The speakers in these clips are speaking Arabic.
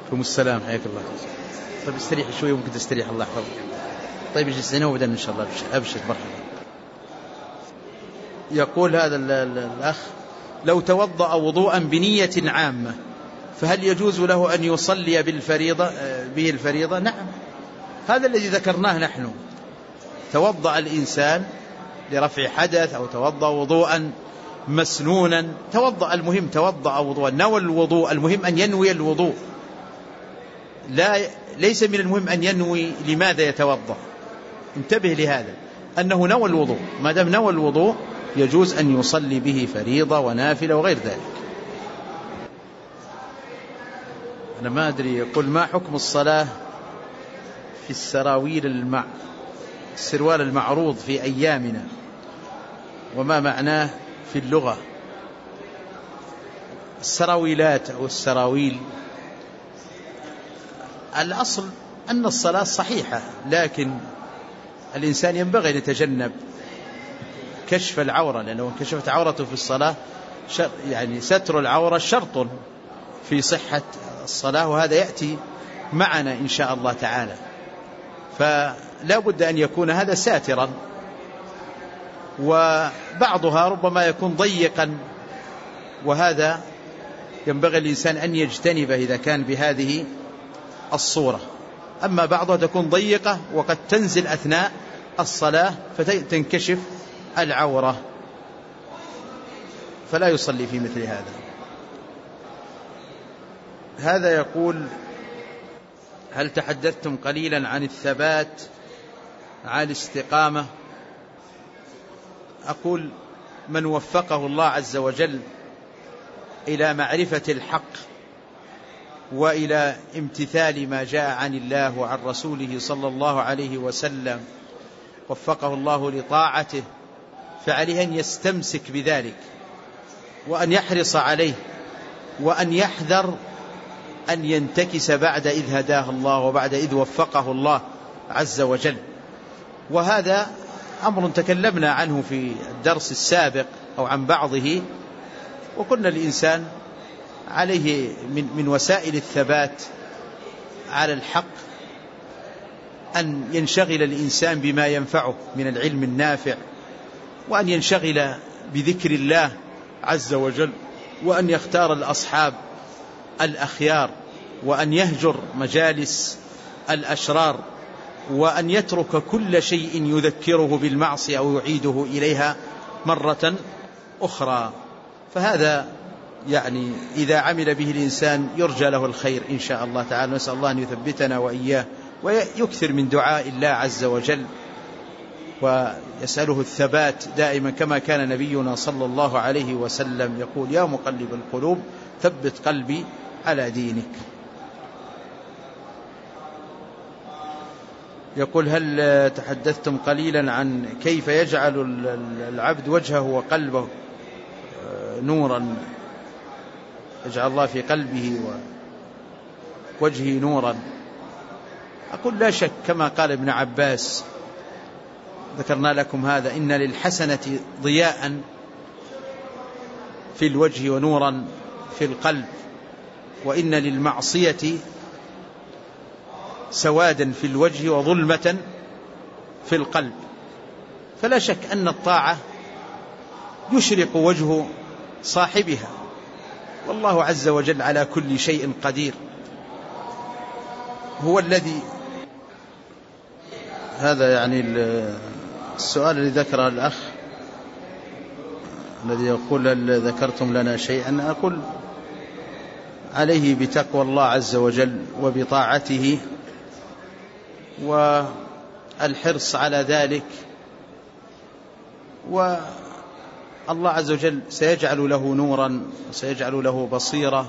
عليكم السلام، حياك الله. طيب استريح شوي، ممكن تستريح، الله يحفظك. طيب اجلس هنا وبعدين إن شاء الله أبشر. مرحبا. يقول هذا الأخ: لو توضأ وضوءا بنية عامة فهل يجوز له أن يصلي به الفريضة؟ نعم، هذا الذي ذكرناه نحن. توضأ الإنسان لرفع حدث أو توضأ وضوءا مسنونا، المهم توضأ وضوءا، نوى الوضوء، المهم أن ينوي الوضوء، ليس من المهم أن ينوي لماذا يتوضأ. انتبه لهذا، أنه نوى الوضوء، ما دام نوى الوضوء يجوز أن يصلي به فريضة ونافلة وغير ذلك. أنا ما أدري. يقول: ما حكم الصلاة في السروال المعروض في أيامنا، وما معناه في اللغة؟ السراويلات أو السراويل، الأصل أن الصلاة صحيحة، لكن الإنسان ينبغي أن يتجنب كشف العورة، لأنه كشفت عورته في الصلاة يعني ستر العورة شرط في صحة الصلاة، وهذا يأتي معنا إن شاء الله تعالى. فلا بد أن يكون هذا ساترا، وبعضها ربما يكون ضيقا، وهذا ينبغي الإنسان أن يجتنبه إذا كان بهذه الصورة. أما بعضها تكون ضيقة وقد تنزل أثناء الصلاة فتنكشف العورة، فلا يصلي في مثل هذا. يقول: هل تحدثتم قليلا عن الثبات على الاستقامة؟ أقول: من وفقه الله عز وجل إلى معرفة الحق وإلى امتثال ما جاء عن الله وعن رسوله صلى الله عليه وسلم، وفقه الله لطاعته، فعليه أن يستمسك بذلك وأن يحرص عليه، وأن يحذر أن ينتكس بعد إذ هداه الله وبعد إذ وفقه الله عز وجل. وهذا أمر تكلمنا عنه في الدرس السابق أو عن بعضه، وقلنا الإنسان عليه من وسائل الثبات على الحق أن ينشغل الإنسان بما ينفعه من العلم النافع، وأن ينشغل بذكر الله عز وجل، وأن يختار الأصحاب الأخيار، وأن يهجر مجالس الأشرار، وأن يترك كل شيء يذكره بالمعصية أو يعيده إليها مرة أخرى. فهذا يعني إذا عمل به الإنسان يرجى له الخير إن شاء الله تعالى. نسأل الله أن يثبتنا وإياه، ويكثر من دعاء الله عز وجل، ويسأله الثبات دائما، كما كان نبينا صلى الله عليه وسلم يقول: يا مقلب القلوب ثبت قلبي على دينك. يقول: هل تحدثتم قليلا عن كيف يجعل العبد وجهه وقلبه نورا، يجعل الله في قلبه ووجهه نورا؟ أقول: لا شك كما قال ابن عباس، ذكرنا لكم هذا: إن للحسنة ضياء في الوجه ونورا في القلب، وإن للمعصية سوادا في الوجه وظلمة في القلب. فلا شك أن الطاعة يشرق وجه صاحبها، والله عز وجل على كل شيء قدير. هو الذي هذا يعني السؤال الذي ذكره الأخ الذي يقول: هل ذكرتم لنا شيئا؟ أقول: عليه بتقوى الله عز وجل وبطاعته والحرص على ذلك، والله عز وجل سيجعل له نورا وسيجعل له بصيرة.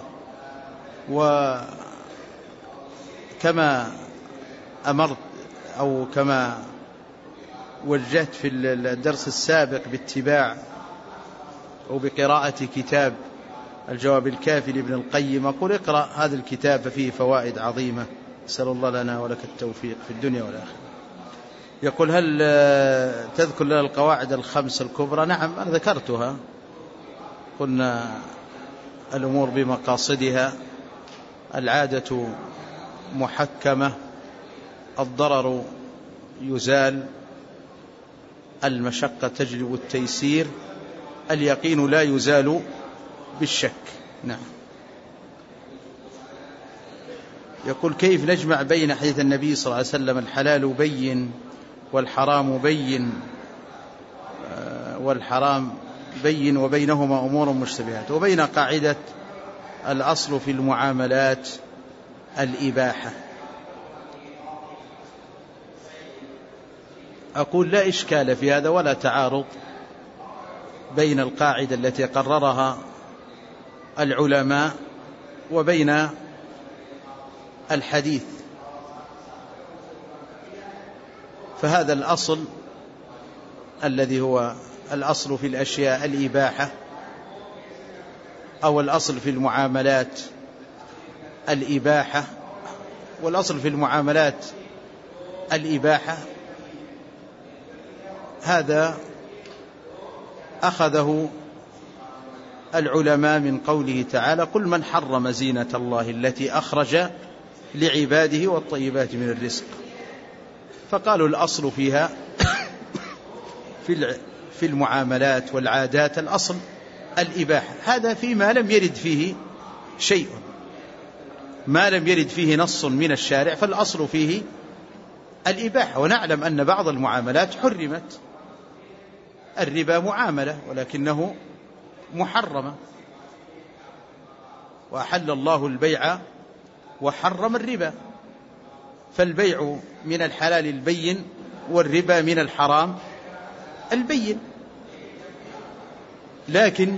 وكما أمرت أو كما وجهت في الدرس السابق باتباع أو بقراءة كتاب الجواب الكافي لابن القيم، أقول: اقرأ هذا الكتاب ففيه فوائد عظيمة، أسأل الله لنا ولك التوفيق في الدنيا والآخرة. يقول: هل تذكر لنا القواعد الخمس الكبرى؟ نعم، أنا ذكرتها، قلنا الأمور بمقاصدها، العادة محكمة، الضرر يزال، المشقة تجلب التيسير، اليقين لا يزال بالشك. نعم. يقول: كيف نجمع بين حديث النبي صلى الله عليه وسلم الحلال بين والحرام بين وبينهما أمور مشتبهات، وبين قاعدة الأصل في المعاملات الإباحة؟ أقول: لا إشكال في هذا ولا تعارض بين القاعدة التي قررها العلماء وبين الحديث. فهذا الأصل الذي هو الأصل في الأشياء الإباحة، أو الأصل في المعاملات الإباحة، والأصل في المعاملات الإباحة هذا أخذه العلماء من قوله تعالى: قل من حرم زينة الله التي أخرج لعباده والطيبات من الرزق. فقالوا الأصل فيها في المعاملات والعادات الأصل الإباحة. هذا فيما لم يرد فيه شيء، ما لم يرد فيه نص من الشارع فالأصل فيه الإباحة. ونعلم أن بعض المعاملات حرمت، الربا معاملة ولكنه محرمة، وأحل الله البيع وحرم الربا، فالبيع من الحلال البين والربا من الحرام البين. لكن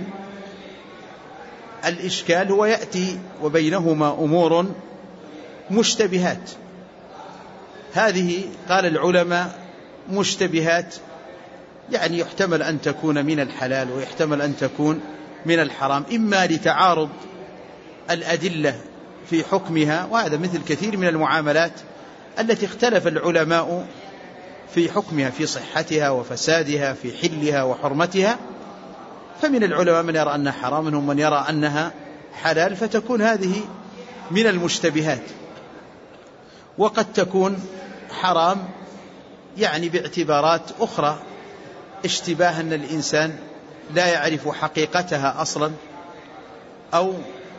الإشكال هو يأتي وبينهما أمور مشتبهات. هذه قال العلماء مشتبهات، يعني يحتمل أن تكون من الحلال ويحتمل أن تكون من الحرام، إما لتعارض الأدلة في حكمها، وهذا مثل كثير من المعاملات التي اختلف العلماء في حكمها، في صحتها وفسادها، في حلها وحرمتها. فمن العلماء من يرى أنها حرام، منهم من يرى أنها حلال، فتكون هذه من المشتبهات. وقد تكون حرام يعني باعتبارات أخرى، اشتباه أن الإنسان لا يعرف حقيقتها أصلا، أو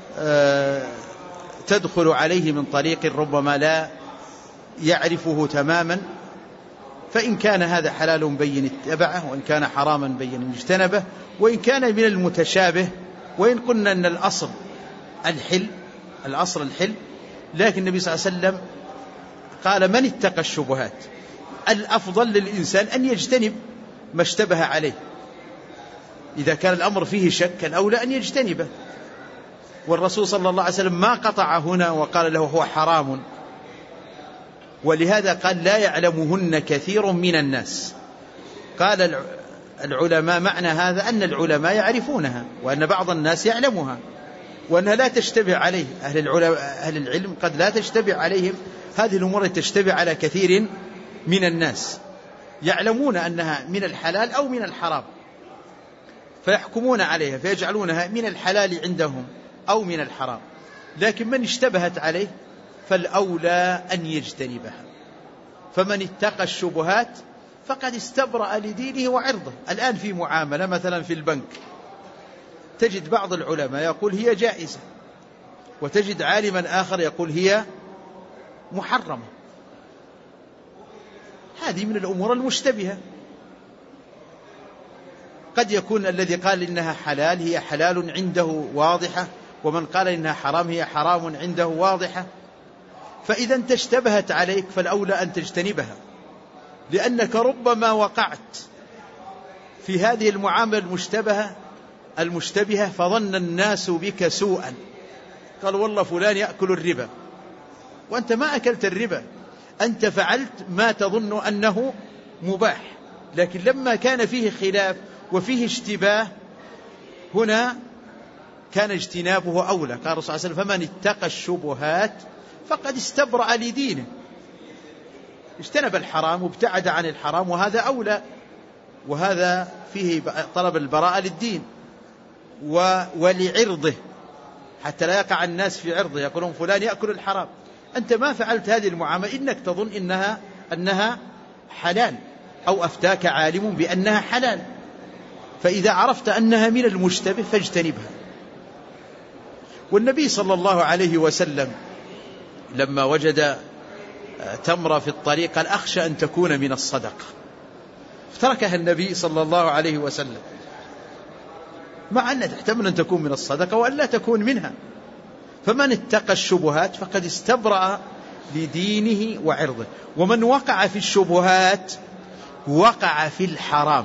تدخل عليه من طريق ربما لا يعرفه تماما، فإن كان هذا حلال بين اتبعه، وإن كان حراما بين اجتنبه، وإن كان من المتشابه. وإن قلنا أن الأصل الحل، لكن النبي صلى الله عليه وسلم قال: من اتقى الشبهات. الأفضل للإنسان أن يجتنب ما اشتبه عليه، إذا كان الأمر فيه شك الأولى أن يجتنبه. والرسول صلى الله عليه وسلم ما قطع هنا وقال له هو حرام، ولهذا قال: لا يعلمهن كثير من الناس. قال العلماء معنى هذا أن العلماء يعرفونها، وأن بعض الناس يعلمها، وأنها لا تشتبه عليه. أهل العلم قد لا تشتبه عليهم هذه الأمور التي تشتبه على كثير من الناس، يعلمون أنها من الحلال أو من الحرام، فيحكمون عليها فيجعلونها من الحلال عندهم أو من الحرام. لكن من اشتبهت عليه فالأولى أن يجتنبها. فمن اتقى الشبهات فقد استبرأ لدينه وعرضه. الآن في معاملة مثلا في البنك، تجد بعض العلماء يقول هي جائزة، وتجد عالما آخر يقول هي محرمة. هذه من الأمور المشتبهة. قد يكون الذي قال إنها حلال هي حلال عنده واضحة، ومن قال إنها حرام هي حرام عنده واضحة. فإذا انت اشتبهت عليك فالأولى أن تجتنبها، لأنك ربما وقعت في هذه المعاملة المشتبهة فظن الناس بك سوءا، قال والله فلان يأكل الربا، وأنت ما أكلت الربا، أنت فعلت ما تظن أنه مباح. لكن لما كان فيه خلاف وفيه اشتباه هنا كان اجتنابه أولى. قال الرسول صلى الله عليه وسلم: فمن اتقى الشبهات فقد استبرأ لدينه، اجتنب الحرام وابتعد عن الحرام، وهذا أولى، وهذا فيه طلب البراءة للدين ولعرضه. حتى لا يقع الناس في عرضه يقولون فلان يأكل الحرام. أنت ما فعلت هذه المعاملة، إنك تظن أنها حلال، أو أفتاك عالم بأنها حلال، فإذا عرفت أنها من المشتبه فاجتنبها. والنبي صلى الله عليه وسلم لما وجد تمرة في الطريق قال أخشى أن تكون من الصدقة، فتركها النبي صلى الله عليه وسلم، مع أنها تحتمل أن تكون من الصدقة وأن لا تكون منها. فمن اتقى الشبهات فقد استبرأ لدينه وعرضه. ومن وقع في الشبهات وقع في الحرام.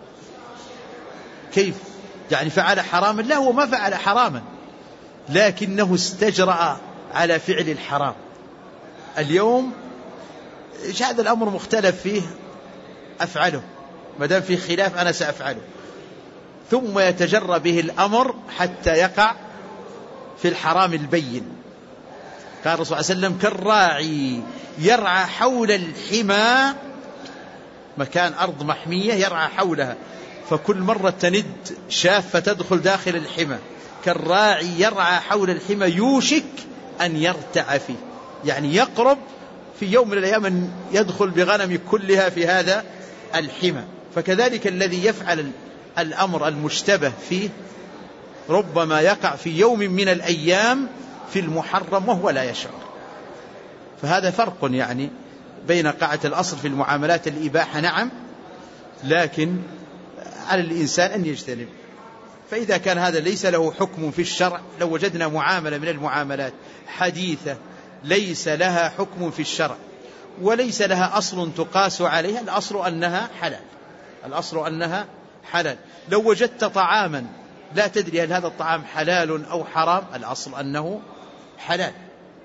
كيف؟ يعني فعل حراما؟ لا، هو ما فعل حراما، لكنه استجرأ على فعل الحرام. اليوم هذا الأمر مختلف فيه، أفعله، ما دام فيه خلاف أنا سأفعله، ثم يتجرى به الأمر حتى يقع في الحرام البين. قال الرسول صلى الله عليه وسلم كالراعي يرعى حول الحمى، مكان أرض محمية يرعى حولها، فكل مرة تند شاف فتدخل داخل الحمى، كالراعي يرعى حول الحمى يوشك أن يرتع فيه، يعني يقرب في يوم من الأيام أن يدخل بغنم كلها في هذا الحمى. فكذلك الذي يفعل الأمر المشتبه فيه ربما يقع في يوم من الأيام في المحرم وهو لا يشعر. فهذا فرق يعني بين قاعدة الأصل في المعاملات الإباحة، نعم، لكن على الإنسان أن يجتنب. فإذا كان هذا ليس له حكم في الشرع، لو وجدنا معاملة من المعاملات حديثة ليس لها حكم في الشرع وليس لها أصل تقاس عليها، الأصل أنها حلال، الأصل أنها حلال. لو وجدت طعاما لا تدري هل هذا الطعام حلال أو حرام، الأصل أنه حلال.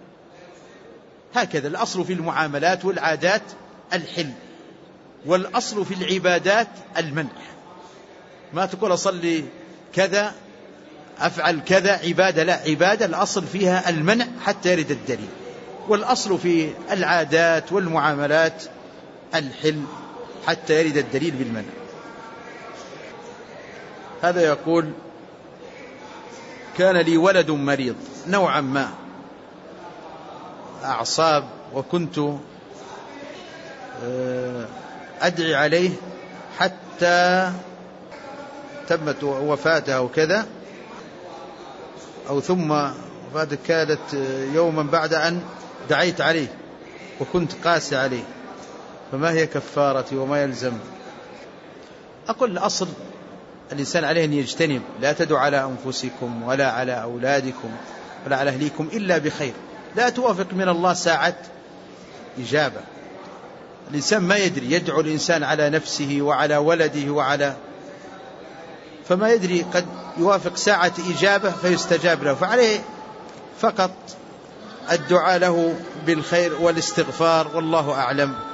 هكذا الأصل في المعاملات والعادات الحل، والأصل في العبادات المنع. ما تقول أصلي كذا أفعل كذا عبادة، لا، عبادة الأصل فيها المنع حتى يرد الدليل، والأصل في العادات والمعاملات الحل حتى يرد الدليل بالمنع. هذا يقول كان لي ولد مريض نوعا ما أعصاب، وكنت أدعي عليه حتى تمت وفاته وكذا، أو ثم وفاته كانت يوما بعد أن دعيت عليه وكنت قاسي عليه، فما هي كفارتي وما يلزم؟ أقول الأصل الإنسان عليه أن يجتنب، لا تدعوا على أنفسكم ولا على أولادكم ولا على أهليكم إلا بخير. لا توافق من الله ساعة إجابة. الإنسان ما يدري، يدعو الإنسان على نفسه وعلى ولده فما يدري، قد يوافق ساعة إجابة فيستجاب له، فعليه فقط الدعاء له بالخير والاستغفار، والله أعلم.